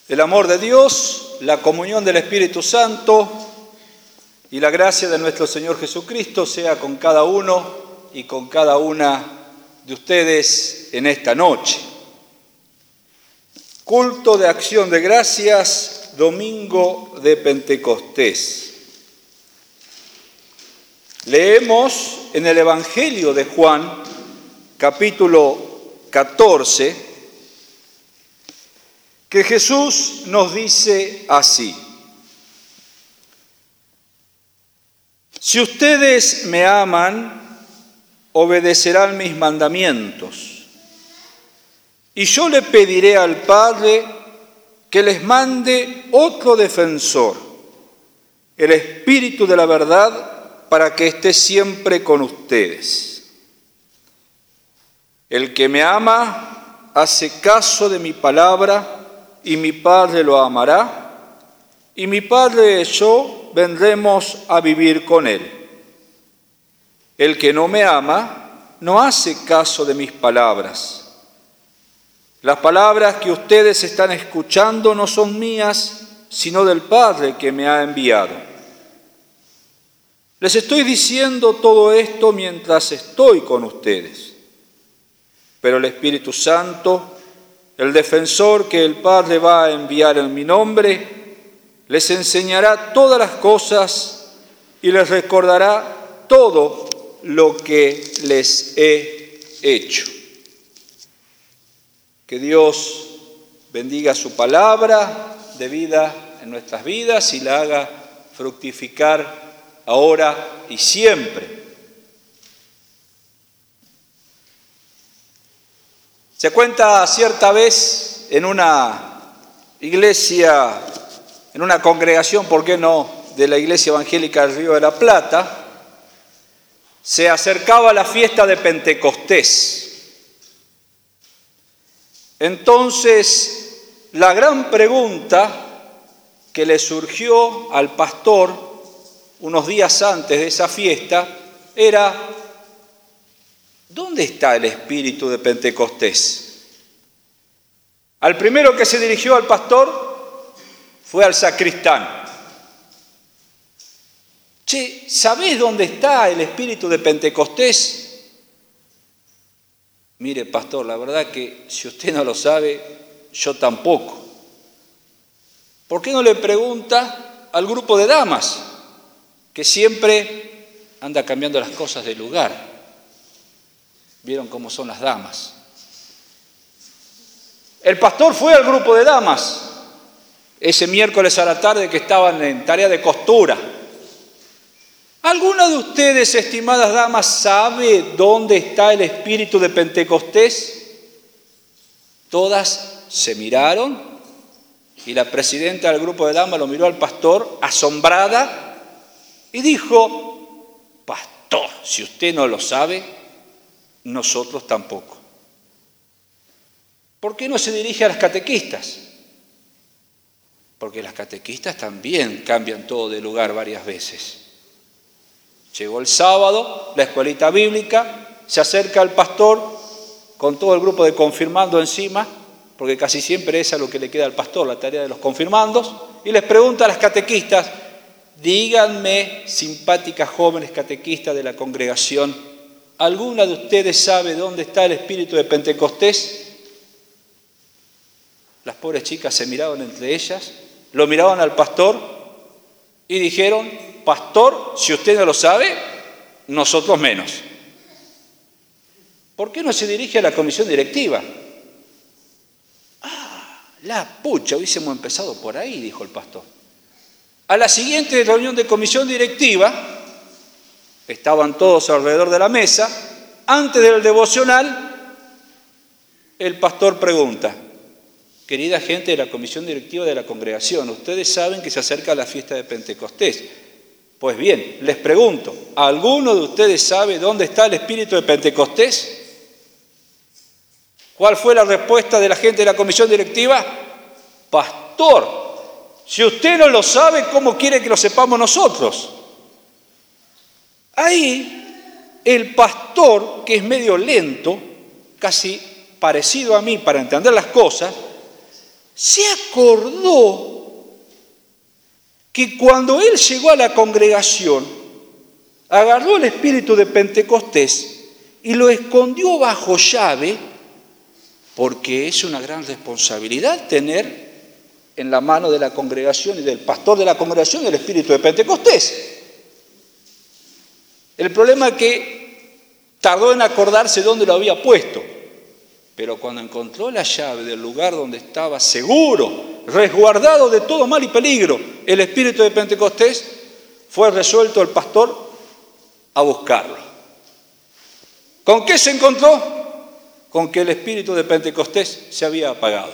El amor de Dios, la comunión del Espíritu Santo y la gracia de nuestro Señor Jesucristo sea con cada uno y con cada una de ustedes en esta noche. Culto de acción de gracias, domingo de Pentecostés. Leemos en el Evangelio de Juan, capítulo 14, que Jesús nos dice así: si ustedes me aman, obedecerán mis mandamientos, y yo le pediré al Padre que les mande otro defensor, el Espíritu de la verdad, para que esté siempre con ustedes. El que me ama hace caso de mi palabra, y mi Padre lo amará, y mi Padre y yo vendremos a vivir con él. El que no me ama no hace caso de mis palabras. Las palabras que ustedes están escuchando no son mías, sino del Padre que me ha enviado. Les estoy diciendo todo esto mientras estoy con ustedes. Pero el Espíritu Santo, el defensor que el Padre va a enviar en mi nombre, les enseñará todas las cosas y les recordará todo lo que les he hecho. Que Dios bendiga su palabra de vida en nuestras vidas y la haga fructificar ahora y siempre. Se cuenta cierta vez en una iglesia, en una congregación, ¿por qué no?, de la Iglesia Evangélica del Río de la Plata, se acercaba la fiesta de Pentecostés. Entonces, la gran pregunta que le surgió al pastor unos días antes de esa fiesta era: ¿dónde está el espíritu de Pentecostés? Al primero que se dirigió al pastor fue al sacristán. Che, ¿sabés dónde está el espíritu de Pentecostés? Mire, pastor, la verdad que si usted no lo sabe, yo tampoco. ¿Por qué no le pregunta al grupo de damas, que siempre anda cambiando las cosas de lugar? ¿Vieron cómo son las damas? El pastor fue al grupo de damas ese miércoles a la tarde que estaban en tarea de costura. ¿Alguna de ustedes, estimadas damas, sabe dónde está el espíritu de Pentecostés? Todas se miraron y la presidenta del grupo de damas lo miró al pastor asombrada y dijo: pastor, si usted no lo sabe, nosotros tampoco. ¿Por qué no se dirige a las catequistas? Porque las catequistas también cambian todo de lugar varias veces. Llegó el sábado, la escuelita bíblica, se acerca al pastor con todo el grupo de confirmando encima, porque casi siempre esa es lo que le queda al pastor, la tarea de los confirmandos, y les pregunta a las catequistas: díganme, simpáticas jóvenes catequistas de la congregación, ¿alguna de ustedes sabe dónde está el espíritu de Pentecostés? Las pobres chicas se miraron entre ellas, lo miraron al pastor y dijeron: pastor, si usted no lo sabe, nosotros menos. ¿Por qué no se dirige a la comisión directiva? La pucha, hubiésemos empezado por ahí, dijo el pastor. A la siguiente reunión de comisión directiva, estaban todos alrededor de la mesa, antes del devocional, el pastor pregunta: querida gente de la comisión directiva de la congregación, ustedes saben que se acerca la fiesta de Pentecostés. Pues bien, les pregunto, ¿alguno de ustedes sabe dónde está el espíritu de Pentecostés? ¿Cuál fue la respuesta de la gente de la comisión directiva? Pastor, si usted no lo sabe, ¿cómo quiere que lo sepamos nosotros? Ahí el pastor, que es medio lento, casi parecido a mí para entender las cosas, se acordó que cuando él llegó a la congregación, agarró el espíritu de Pentecostés y lo escondió bajo llave, porque es una gran responsabilidad tener en la mano de la congregación y del pastor de la congregación el espíritu de Pentecostés. El problema es que tardó en acordarse dónde lo había puesto, pero cuando encontró la llave del lugar donde estaba seguro, resguardado de todo mal y peligro, el espíritu de Pentecostés, fue resuelto el pastor a buscarlo. ¿Con qué se encontró? Con que el espíritu de Pentecostés se había apagado.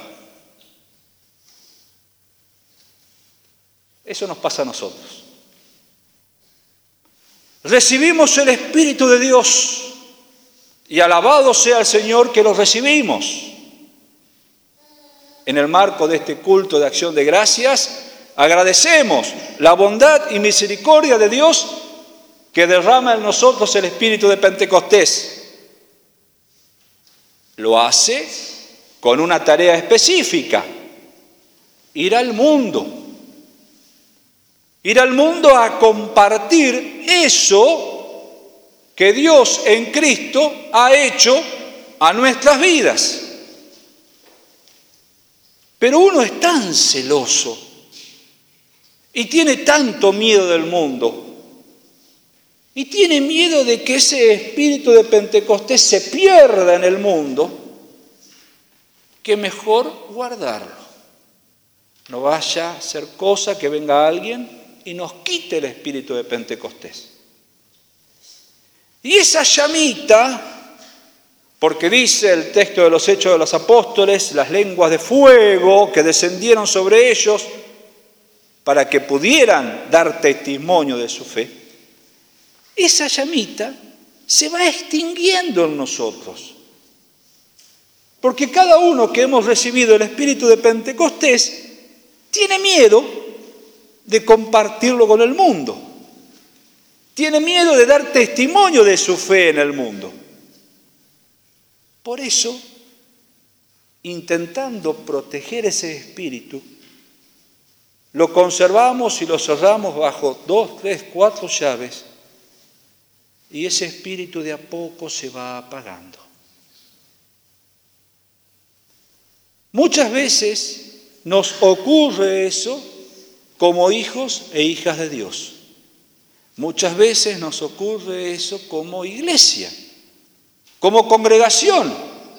Eso nos pasa a nosotros. Recibimos el Espíritu de Dios y alabado sea el Señor que lo recibimos. En el marco de este culto de acción de gracias, agradecemos la bondad y misericordia de Dios que derrama en nosotros el Espíritu de Pentecostés. Lo hace con una tarea específica: ir al mundo. Ir al mundo a compartir eso que Dios en Cristo ha hecho a nuestras vidas. Pero uno es tan celoso y tiene tanto miedo del mundo y tiene miedo de que ese espíritu de Pentecostés se pierda en el mundo, que mejor guardarlo. No vaya a ser cosa que venga alguien y nos quite el espíritu de Pentecostés. Y esa llamita, porque dice el texto de los Hechos de los Apóstoles, las lenguas de fuego que descendieron sobre ellos para que pudieran dar testimonio de su fe, esa llamita se va extinguiendo en nosotros. Porque cada uno que hemos recibido el espíritu de Pentecostés tiene miedo de compartirlo con el mundo. Tiene miedo de dar testimonio de su fe en el mundo. Por eso, intentando proteger ese espíritu, lo conservamos y lo cerramos bajo 2, 3, 4 llaves, y ese espíritu de a poco se va apagando. Muchas veces nos ocurre eso como hijos e hijas de Dios. Muchas veces nos ocurre eso como iglesia, como congregación.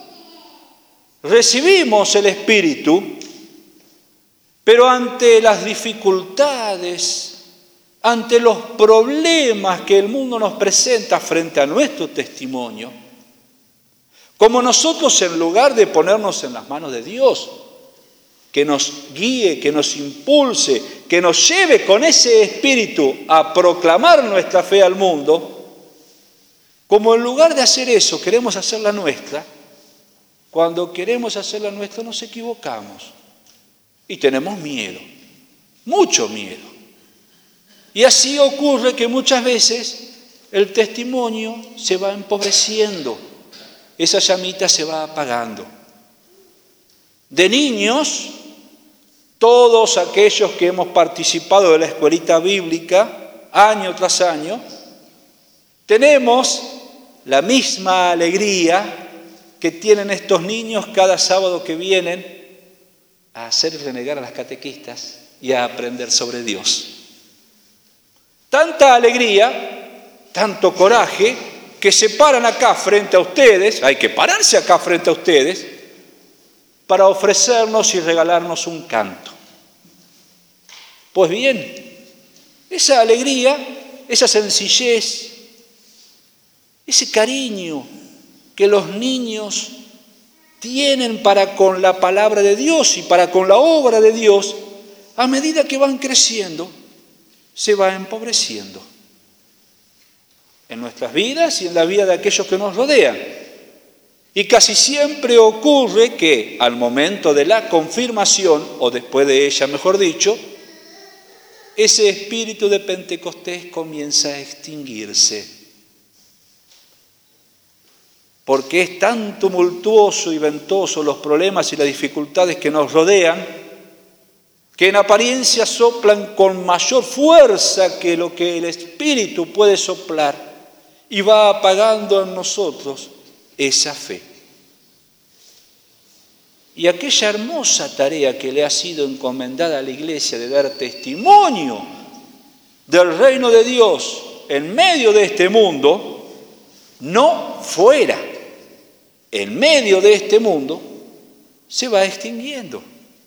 Recibimos el Espíritu, pero ante las dificultades, ante los problemas que el mundo nos presenta frente a nuestro testimonio, como nosotros, en lugar de ponernos en las manos de Dios, que nos guíe, que nos impulse, que nos lleve con ese espíritu a proclamar nuestra fe al mundo, como en lugar de hacer eso queremos hacer la nuestra, cuando queremos hacer la nuestra nos equivocamos y tenemos miedo, mucho miedo. Y así ocurre que muchas veces el testimonio se va empobreciendo, esa llamita se va apagando. De niños, todos aquellos que hemos participado de la escuelita bíblica, año tras año, tenemos la misma alegría que tienen estos niños cada sábado que vienen a hacer renegar a las catequistas y a aprender sobre Dios. Tanta alegría, tanto coraje, que se paran acá frente a ustedes, hay que pararse acá frente a ustedes, para ofrecernos y regalarnos un canto. Pues bien, esa alegría, esa sencillez, ese cariño que los niños tienen para con la palabra de Dios y para con la obra de Dios, a medida que van creciendo, se va empobreciendo en nuestras vidas y en la vida de aquellos que nos rodean. Y casi siempre ocurre que al momento de la confirmación, o después de ella, mejor dicho, ese espíritu de Pentecostés comienza a extinguirse. porque es tan tumultuoso y ventoso los problemas y las dificultades que nos rodean, que en apariencia soplan con mayor fuerza que lo que el Espíritu puede soplar, y va apagando en nosotros esa fe. Y aquella hermosa tarea que le ha sido encomendada a la Iglesia de dar testimonio del reino de Dios en medio de este mundo, no fuera, en medio de este mundo, se va extinguiendo.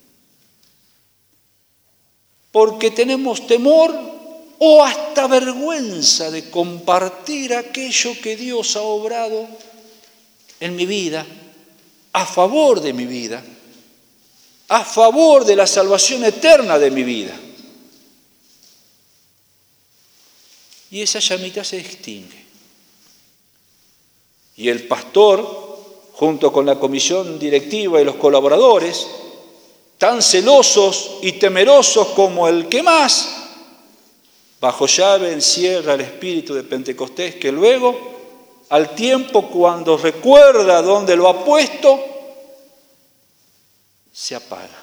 Porque tenemos temor o hasta vergüenza de compartir aquello que Dios ha obrado en mi vida, a favor de mi vida, a favor de la salvación eterna de mi vida. Y esa llamita se extingue. Y el pastor, junto con la comisión directiva y los colaboradores, tan celosos y temerosos como el que más, bajo llave encierra el espíritu de Pentecostés, que luego, al tiempo, cuando recuerda dónde lo ha puesto, se apaga.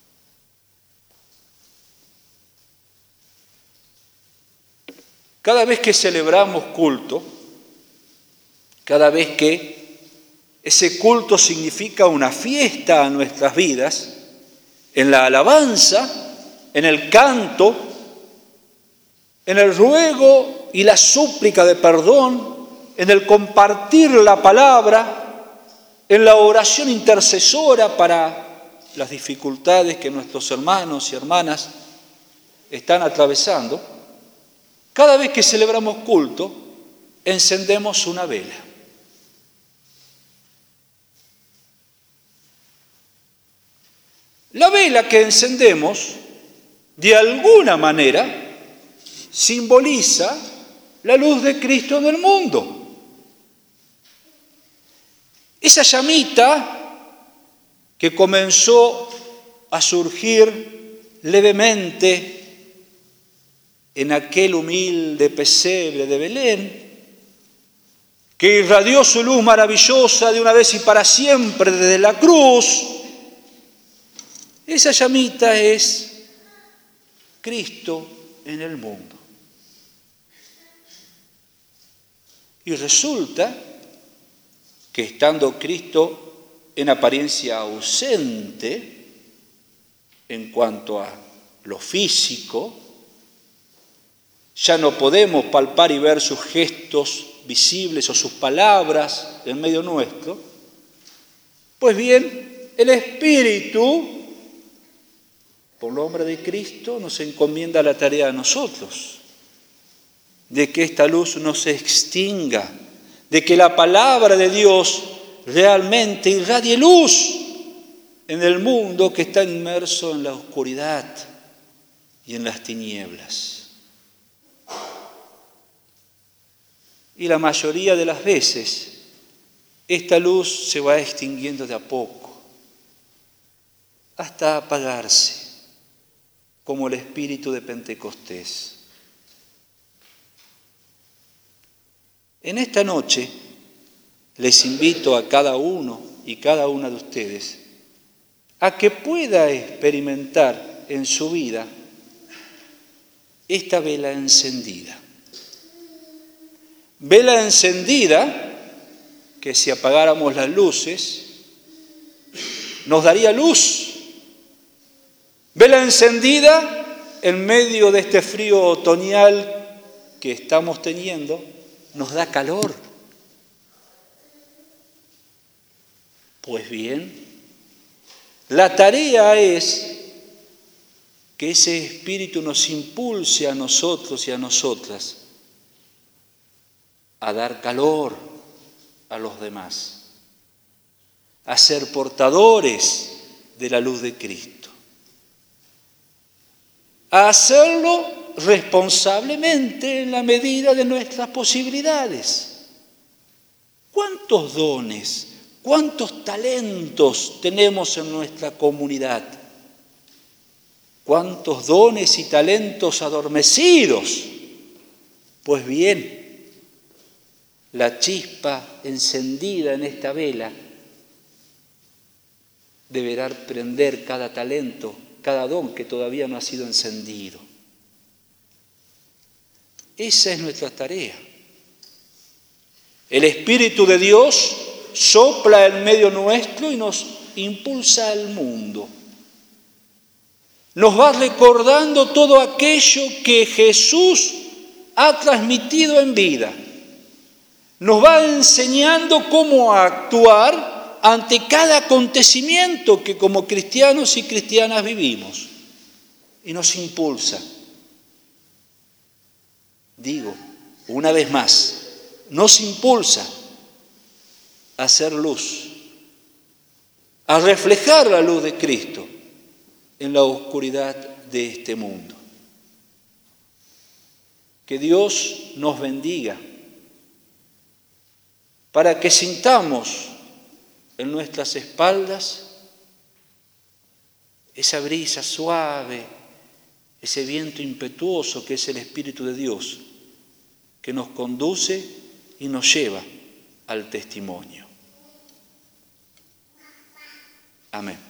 Cada vez que celebramos culto, cada vez que ese culto significa una fiesta a nuestras vidas, en la alabanza, en el canto, en el ruego y la súplica de perdón, en el compartir la palabra, en la oración intercesora para las dificultades que nuestros hermanos y hermanas están atravesando, cada vez que celebramos culto, encendemos una vela. La vela que encendemos, de alguna manera, simboliza la luz de Cristo en el mundo. Esa llamita que comenzó a surgir levemente en aquel humilde pesebre de Belén, que irradió su luz maravillosa de una vez y para siempre desde la cruz, esa llamita es Cristo en el mundo. Y resulta que estando Cristo en apariencia ausente en cuanto a lo físico, ya no podemos palpar y ver sus gestos visibles o sus palabras en medio nuestro. Pues bien, el Espíritu, por la obra de Cristo, nos encomienda la tarea a nosotros, de que esta luz no se extinga, de que la palabra de Dios realmente irradie luz en el mundo que está inmerso en la oscuridad y en las tinieblas. Y la mayoría de las veces, esta luz se va extinguiendo de a poco, hasta apagarse, como el espíritu de Pentecostés. En esta noche les invito a cada uno y cada una de ustedes a que pueda experimentar en su vida esta vela encendida. Vela encendida que si apagáramos las luces nos daría luz. Vela encendida en medio de este frío otoñal que estamos teniendo, nos da calor. Pues bien, la tarea es que ese espíritu nos impulse a nosotros y a nosotras a dar calor a los demás, a ser portadores de la luz de Cristo, a hacerlo responsablemente en la medida de nuestras posibilidades. ¿Cuántos dones, cuántos talentos tenemos en nuestra comunidad? ¿Cuántos dones y talentos adormecidos? Pues bien, la chispa encendida en esta vela deberá prender cada talento, cada don que todavía no ha sido encendido. Esa es nuestra tarea. El Espíritu de Dios sopla en medio nuestro y nos impulsa al mundo. Nos va recordando todo aquello que Jesús ha transmitido en vida. Nos va enseñando cómo actuar ante cada acontecimiento que como cristianos y cristianas vivimos. Y nos impulsa. Digo, una vez más, nos impulsa a hacer luz, a reflejar la luz de Cristo en la oscuridad de este mundo. Que Dios nos bendiga para que sintamos en nuestras espaldas esa brisa suave, ese viento impetuoso que es el Espíritu de Dios, que nos conduce y nos lleva al testimonio. Amén.